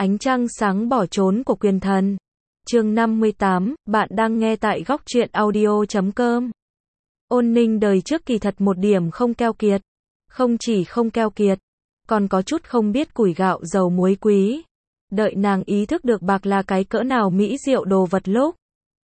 Ánh trăng sáng bỏ trốn của quyền thần. Chương 58, bạn đang nghe tại góc truyện audio.com. Ôn Ninh đời trước kỳ thật một điểm không keo kiệt. Không chỉ không keo kiệt, còn có chút không biết củi gạo dầu muối quý. Đợi nàng ý thức được bạc là cái cỡ nào mỹ diệu đồ vật lúc,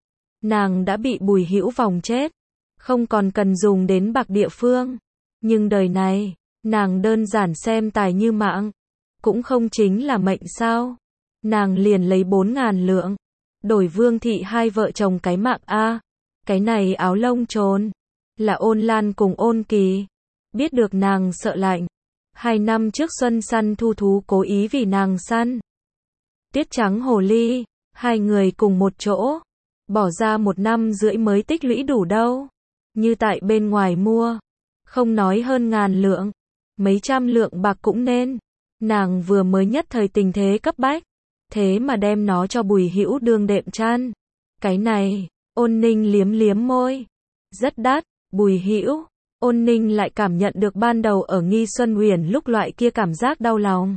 nàng đã bị Bùi Hữu vòng chết. Không còn cần dùng đến bạc địa phương. Nhưng đời này, nàng đơn giản xem tài như mạng. Cũng không chính là mệnh sao. Nàng liền lấy 4.000 lượng. Đổi Vương thị hai vợ chồng cái mạng a. Cái này áo lông trồn. Là Ôn Lan cùng Ôn Kỳ. Biết được nàng sợ lạnh. 2 năm trước xuân săn thu thú cố ý vì nàng săn Tiết Trắng Hồ Ly. Hai người cùng một chỗ. Bỏ ra 1 năm rưỡi mới tích lũy đủ đâu. Như tại bên ngoài mua. Không nói hơn 1.000 lượng. Mấy trăm lượng bạc cũng nên. Nàng vừa mới nhất thời tình thế cấp bách. Thế mà đem nó cho Bùi Hữu đương đệm chăn. Cái này, Ôn Ninh liếm liếm môi. Rất đắt, Bùi Hữu. Ôn Ninh lại cảm nhận được ban đầu ở Nghi Xuân Uyển lúc loại kia cảm giác đau lòng.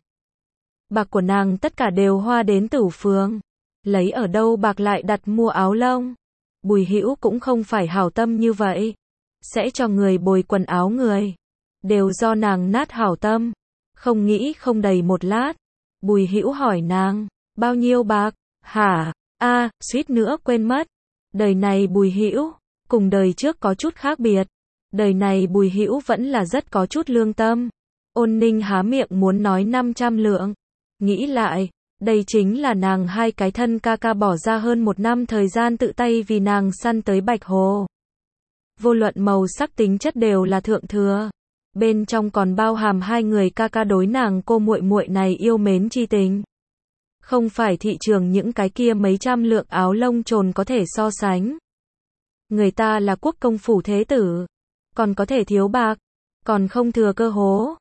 Bạc của nàng tất cả đều hoa đến Tửu Phường. Lấy ở đâu bạc lại đặt mua áo lông. Bùi Hữu cũng không phải hảo tâm như vậy. Sẽ cho người bồi quần áo người. Đều do nàng nát hảo tâm. Không nghĩ không đầy 1 lát. Bùi Hữu hỏi nàng, bao nhiêu bạc? Hả? Suýt nữa quên mất. Đời này Bùi Hữu cùng đời trước có chút khác biệt. Đời này Bùi Hữu vẫn là rất có chút lương tâm. Ôn Ninh há miệng muốn nói 500 lượng. Nghĩ lại, đây chính là nàng hai cái thân ca ca bỏ ra hơn 1 năm thời gian tự tay vì nàng săn tới Bạch Hồ. Vô luận màu sắc tính chất đều là thượng thừa. Bên trong còn bao hàm hai người ca ca đối nàng cô muội muội này yêu mến chi tình. Không phải thị trường những cái kia mấy trăm lượng áo lông trồn có thể so sánh. Người ta là quốc công phủ thế tử. Còn có thể thiếu bạc. Còn không thừa cơ hố.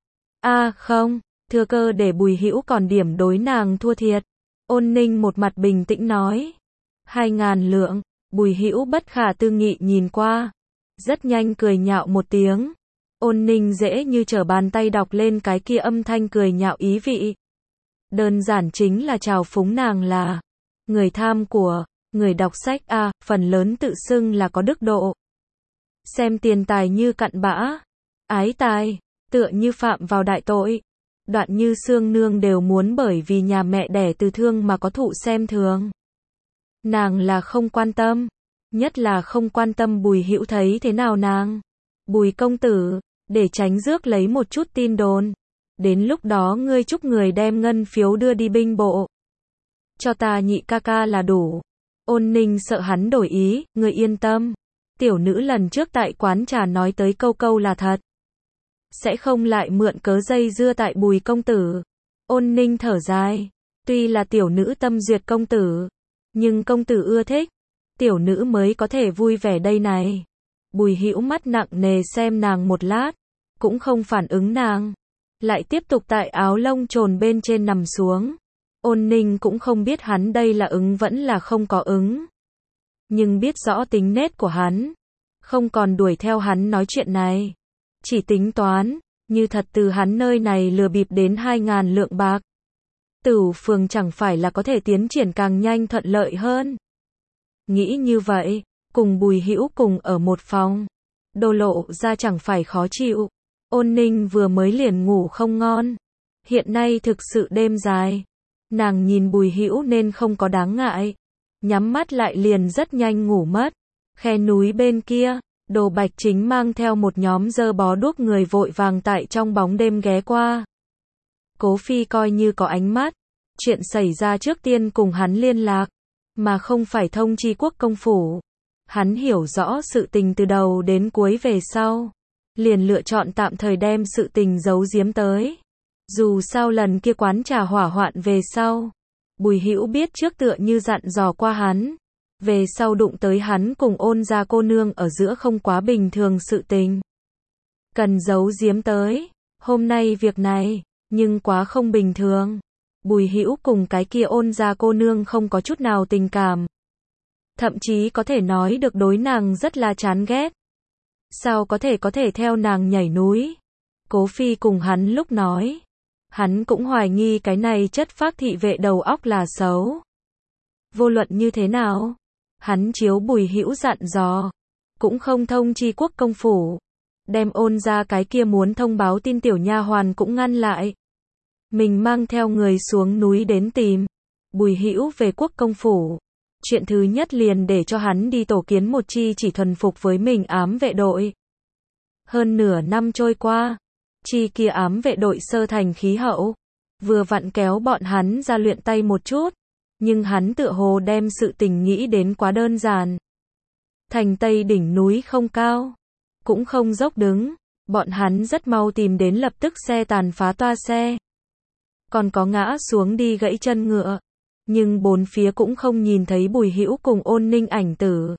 Không. Thừa cơ để Bùi Hữu còn điểm đối nàng thua thiệt. Ôn Ninh một mặt bình tĩnh nói. 2.000 lượng. Bùi Hữu bất khả tư nghị nhìn qua. Rất nhanh cười nhạo một tiếng. Ôn Ninh dễ như trở bàn tay đọc lên cái kia âm thanh cười nhạo ý vị. Đơn giản chính là trào phúng nàng là người tham của, người đọc sách phần lớn tự xưng là có đức độ. Xem tiền tài như cặn bã, ái tài, tựa như phạm vào đại tội. Đoạn Như Xương nương đều muốn bởi vì nhà mẹ đẻ từ thương mà có thụ xem thường. Nàng là không quan tâm, nhất là không quan tâm Bùi Hữu thấy thế nào nàng. Bùi công tử, để tránh rước lấy một chút tin đồn. Đến lúc đó ngươi chúc người đem ngân phiếu đưa đi binh bộ. Cho ta nhị ca ca là đủ. Ôn Ninh sợ hắn đổi ý, ngươi yên tâm. Tiểu nữ lần trước tại quán trà nói tới câu là thật. Sẽ không lại mượn cớ dây dưa tại Bùi công tử. Ôn Ninh thở dài. Tuy là tiểu nữ tâm duyệt công tử. Nhưng công tử ưa thích. Tiểu nữ mới có thể vui vẻ đây này. Bùi Hữu mắt nặng nề xem nàng một lát. Cũng không phản ứng nàng. Lại tiếp tục tại áo lông trồn bên trên nằm xuống. Ôn Ninh cũng không biết hắn đây là ứng vẫn là không có ứng. Nhưng biết rõ tính nết của hắn. Không còn đuổi theo hắn nói chuyện này. Chỉ tính toán, như thật từ hắn nơi này lừa bịp đến 2.000 lượng bạc. Tửu Phường chẳng phải là có thể tiến triển càng nhanh thuận lợi hơn. Nghĩ như vậy, cùng Bùi Hữu cùng ở một phòng. Đô lộ ra chẳng phải khó chịu. Ôn Ninh vừa mới liền ngủ không ngon. Hiện nay thực sự đêm dài. Nàng nhìn Bùi Hữu nên không có đáng ngại. Nhắm mắt lại liền rất nhanh ngủ mất. Khe núi bên kia, Đồ Bạch Chính mang theo một nhóm dơ bó đuốc người vội vàng tại trong bóng đêm ghé qua. Cố Phi coi như có ánh mắt. Chuyện xảy ra trước tiên cùng hắn liên lạc. Mà không phải thông chi quốc công phủ. Hắn hiểu rõ sự tình từ đầu đến cuối về sau. Liền lựa chọn tạm thời đem sự tình giấu giếm tới. Dù sao lần kia quán trà hỏa hoạn về sau. Bùi Hữu biết trước tựa như dặn dò qua hắn. Về sau đụng tới hắn cùng Ôn gia cô nương ở giữa không quá bình thường sự tình. Cần giấu giếm tới. Hôm nay việc này, nhưng quá không bình thường. Bùi Hữu cùng cái kia Ôn gia cô nương không có chút nào tình cảm. Thậm chí có thể nói được đối nàng rất là chán ghét. Sao có thể theo nàng nhảy núi? Cố Phi cùng hắn lúc nói. Hắn cũng hoài nghi cái này chất phác thị vệ đầu óc là xấu. Vô luận như thế nào, hắn chiếu Bùi Hữu dặn dò, cũng không thông chi quốc công phủ, đem Ôn ra cái kia muốn thông báo tin tiểu nha hoàn cũng ngăn lại. Mình mang theo người xuống núi đến tìm Bùi Hữu về quốc công phủ. Chuyện thứ nhất liền để cho hắn đi tổ kiến một chi chỉ thuần phục với mình ám vệ đội. Hơn nửa năm trôi qua, chi kia ám vệ đội sơ thành khí hậu, vừa vặn kéo bọn hắn ra luyện tay một chút, nhưng hắn tựa hồ đem sự tình nghĩ đến quá đơn giản. Thành Tây đỉnh núi không cao, cũng không dốc đứng, bọn hắn rất mau tìm đến lập tức xe tàn phá toa xe. Còn có ngã xuống đi gãy chân ngựa, nhưng bốn phía cũng không nhìn thấy Bùi Hữu cùng Ôn Ninh ảnh tử.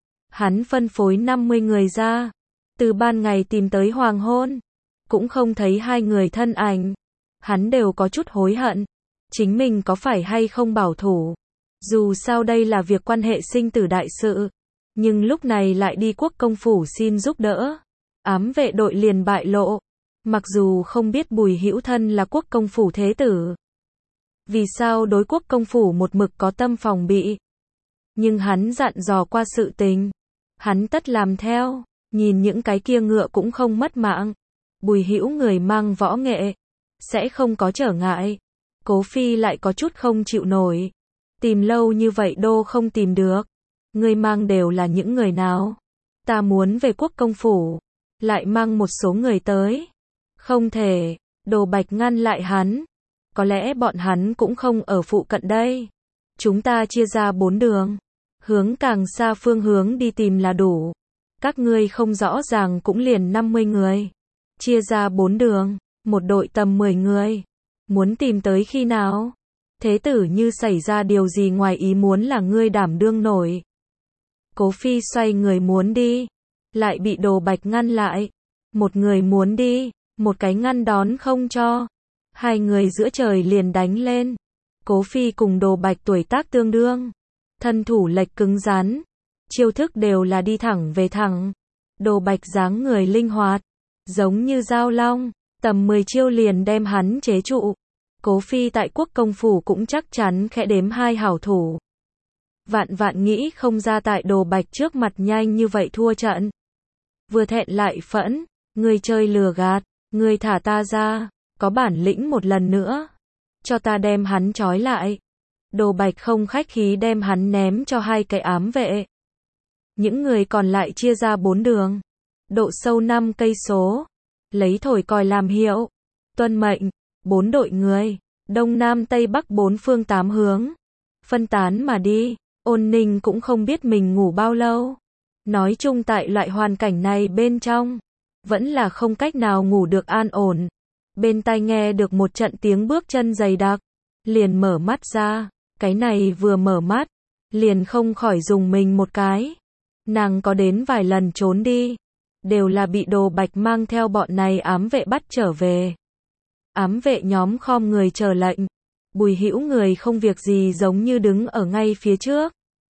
Hắn phân phối 50 người ra, từ ban ngày tìm tới hoàng hôn, cũng không thấy hai người thân ảnh. Hắn đều có chút hối hận, chính mình có phải hay không bảo thủ. Dù sao đây là việc quan hệ sinh tử đại sự, nhưng lúc này lại đi quốc công phủ xin giúp đỡ. Ám vệ đội liền bại lộ, mặc dù không biết Bùi Hữu thân là quốc công phủ thế tử. Vì sao đối quốc công phủ một mực có tâm phòng bị. Nhưng hắn dặn dò qua sự tình, hắn tất làm theo, nhìn những cái kia ngựa cũng không mất mạng. Bùi Hữu người mang võ nghệ, sẽ không có trở ngại. Cố Phi lại có chút không chịu nổi. Tìm lâu như vậy đô không tìm được. Người mang đều là những người nào? Ta muốn về quốc công phủ, lại mang một số người tới. Không thể, Đồ Bạch ngăn lại hắn. Có lẽ bọn hắn cũng không ở phụ cận đây. Chúng ta chia ra 4 đường, hướng càng xa phương hướng đi tìm là đủ. Các ngươi không rõ ràng cũng liền 50 người. Chia ra 4 đường, một đội tầm 10 người. Muốn tìm tới khi nào? Thế tử như xảy ra điều gì ngoài ý muốn là ngươi đảm đương nổi. Cố Phi xoay người muốn đi, lại bị Đồ Bạch ngăn lại. Một người muốn đi, một cái ngăn đón không cho. Hai người giữa trời liền đánh lên. Cố Phi cùng Đồ Bạch tuổi tác tương đương, thân thủ lệch cứng rắn, chiêu thức đều là đi thẳng về thẳng. Đồ Bạch dáng người linh hoạt, giống như dao long, tầm 10 chiêu liền đem hắn chế trụ. Cố Phi tại quốc công phủ cũng chắc chắn khẽ đếm hai hảo thủ. Vạn vạn nghĩ không ra tại Đồ Bạch trước mặt nhanh như vậy thua trận. Vừa thẹn lại phẫn, ngươi chơi lừa gạt, ngươi thả ta ra, có bản lĩnh một lần nữa, cho ta đem hắn trói lại. Đồ Bạch không khách khí đem hắn ném cho hai cái ám vệ. Những người còn lại chia ra 4 đường, độ sâu 5 cây số, lấy thổi còi làm hiệu, tuân mệnh, 4 đội người, đông nam tây bắc 4 phương 8 hướng, phân tán mà đi. Ôn Ninh cũng không biết mình ngủ bao lâu. Nói chung tại loại hoàn cảnh này bên trong, vẫn là không cách nào ngủ được an ổn. Bên tai nghe được một trận tiếng bước chân dày đặc, liền mở mắt ra. Cái này vừa mở mắt, liền không khỏi dùng mình một cái. Nàng có đến vài lần trốn đi, đều là bị Đồ Bạch mang theo bọn này ám vệ bắt trở về. Ám vệ nhóm khom người chờ lệnh. Bùi Hữu người không việc gì giống như đứng ở ngay phía trước.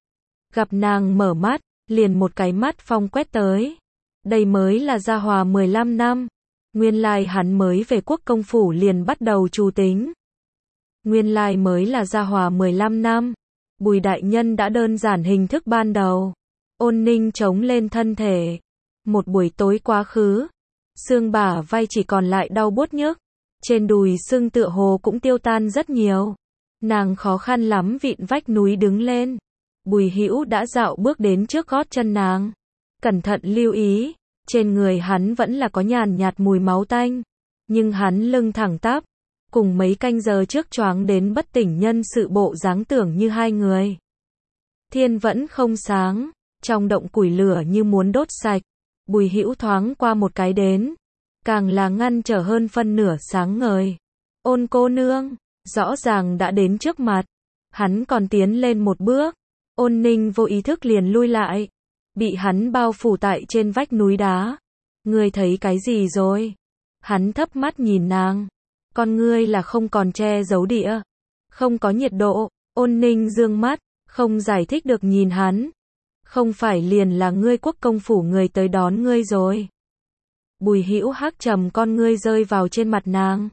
Gặp nàng mở mắt, liền một cái mắt phong quét tới. Đây mới là gia hòa 15 năm. Nguyên lai hắn mới về quốc công phủ liền bắt đầu trù tính. Nguyên lai mới là gia hòa 15 năm. Bùi đại nhân đã đơn giản hình thức ban đầu. Ôn Ninh chống lên thân thể. Một buổi tối quá khứ, xương bả vai chỉ còn lại đau buốt nhức. Trên đùi xương tựa hồ cũng tiêu tan rất nhiều. Nàng khó khăn lắm vịn vách núi đứng lên. Bùi Hữu đã dạo bước đến trước gót chân nàng. Cẩn thận lưu ý, trên người hắn vẫn là có nhàn nhạt mùi máu tanh. Nhưng hắn lưng thẳng tắp, cùng mấy canh giờ trước choáng đến bất tỉnh nhân sự bộ dáng tưởng như hai người. Thiên vẫn không sáng, trong động củi lửa như muốn đốt sạch. Bùi Hữu thoáng qua một cái đến, càng là ngăn trở hơn phân nửa sáng ngời. Ôn cô nương, rõ ràng đã đến trước mặt. Hắn còn tiến lên một bước. Ôn Ninh vô ý thức liền lui lại, bị hắn bao phủ tại trên vách núi đá. Ngươi thấy cái gì rồi? Hắn thấp mắt nhìn nàng. Con ngươi là không còn che giấu địa, không có nhiệt độ. Ôn Ninh dương mắt, không giải thích được nhìn hắn. Không phải liền là ngươi quốc công phủ người tới đón ngươi rồi. Bùi Hữu hắc trầm con ngươi rơi vào trên mặt nàng.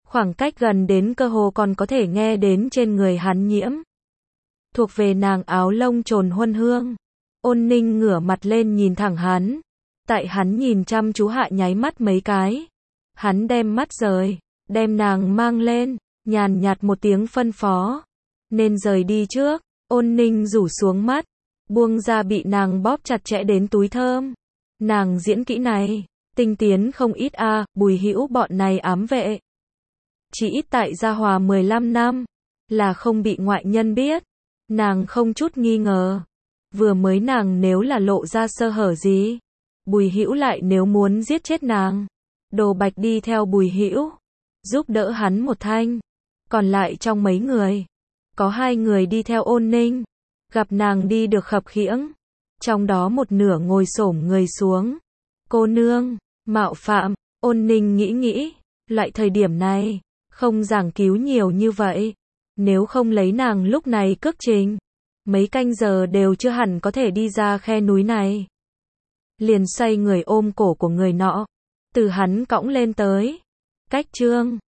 Khoảng cách gần đến cơ hồ còn có thể nghe đến trên người hắn nhiễm thuộc về nàng áo lông trồn huân hương. Ôn Ninh ngửa mặt lên nhìn thẳng hắn. Tại hắn nhìn chăm chú hạ nháy mắt mấy cái. Hắn đem mắt rời, đem nàng mang lên, nhàn nhạt một tiếng phân phó. Nên rời đi trước. Ôn Ninh rủ xuống mắt, buông ra bị nàng bóp chặt chẽ đến túi thơm. Nàng diễn kỹ này, tinh tiến không ít a, Bùi Hữu bọn này ám vệ. Chỉ ít tại Gia Hòa 15 năm, là không bị ngoại nhân biết. Nàng không chút nghi ngờ. Vừa mới nàng nếu là lộ ra sơ hở gì, Bùi Hữu lại nếu muốn giết chết nàng. Đồ Bạch đi theo Bùi Hữu, giúp đỡ hắn một thanh. Còn lại trong mấy người, có 2 người đi theo Ôn Ninh, gặp nàng đi được khập khiễng, trong đó một nửa ngồi xổm người xuống. Cô nương, mạo phạm. Ôn Ninh nghĩ, loại thời điểm này, không giảng cứu nhiều như vậy. Nếu không lấy nàng lúc này cước trình, mấy canh giờ đều chưa hẳn có thể đi ra khe núi này. Liền xoay người ôm cổ của người nọ, từ hắn cõng lên tới. Cách Trương